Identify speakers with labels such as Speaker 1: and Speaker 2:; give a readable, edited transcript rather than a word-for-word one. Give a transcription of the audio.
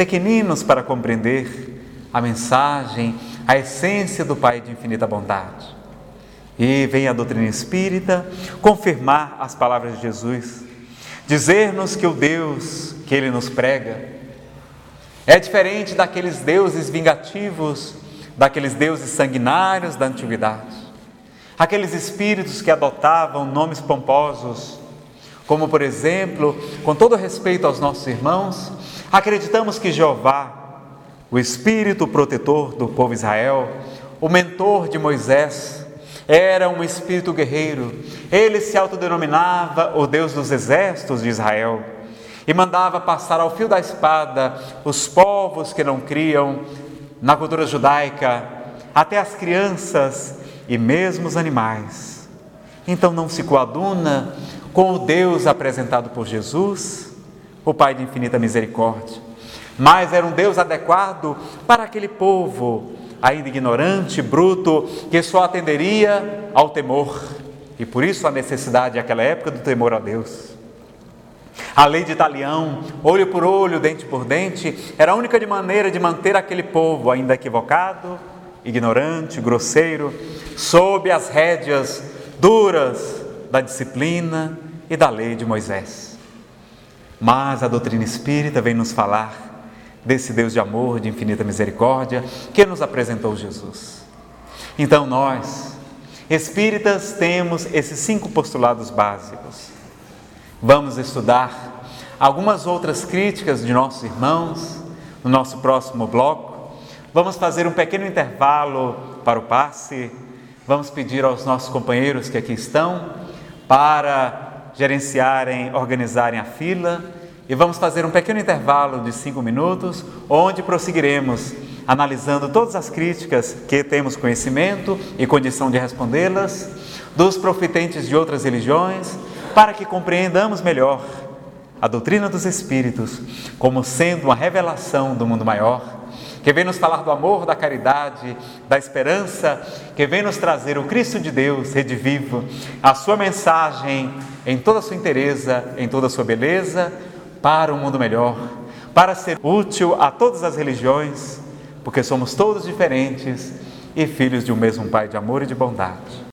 Speaker 1: pequeninos para compreender a mensagem, a essência do Pai de infinita bondade. E vem a doutrina espírita confirmar as palavras de Jesus, dizer-nos que o Deus que Ele nos prega é diferente daqueles deuses vingativos, daqueles deuses sanguinários da antiguidade, aqueles espíritos que adotavam nomes pomposos, como por exemplo, com todo respeito aos nossos irmãos, acreditamos que Jeová, o Espírito protetor do povo Israel, o mentor de Moisés, era um espírito guerreiro. Ele se autodenominava o Deus dos exércitos de Israel e mandava passar ao fio da espada os povos que não criam na cultura judaica, até as crianças e mesmo os animais. Então não se coaduna com o Deus apresentado por Jesus, o Pai de infinita misericórdia, mas era um Deus adequado para aquele povo ainda ignorante, bruto, que só atenderia ao temor, e por isso a necessidade naquela época do temor a Deus. A lei de talião, olho por olho, dente por dente, era a única maneira de manter aquele povo ainda equivocado, ignorante, grosseiro, sob as rédeas duras da disciplina e da lei de Moisés. Mas a doutrina espírita vem nos falar desse Deus de amor, de infinita misericórdia, que nos apresentou Jesus. Então nós, espíritas, temos esses 5 postulados básicos. Vamos estudar algumas outras críticas de nossos irmãos no nosso próximo bloco. Vamos fazer um pequeno intervalo para o passe. Vamos pedir aos nossos companheiros que aqui estão para gerenciarem, organizarem a fila. E vamos fazer um pequeno intervalo de 5 minutos, onde prosseguiremos analisando todas as críticas que temos conhecimento e condição de respondê-las, dos profetentes de outras religiões, para que compreendamos melhor a doutrina dos Espíritos como sendo uma revelação do mundo maior, que vem nos falar do amor, da caridade, da esperança, que vem nos trazer o Cristo de Deus, redivivo, a sua mensagem em toda a sua inteireza, em toda a sua beleza, para um mundo melhor, para ser útil a todas as religiões, porque somos todos diferentes e filhos de um mesmo Pai de amor e de bondade.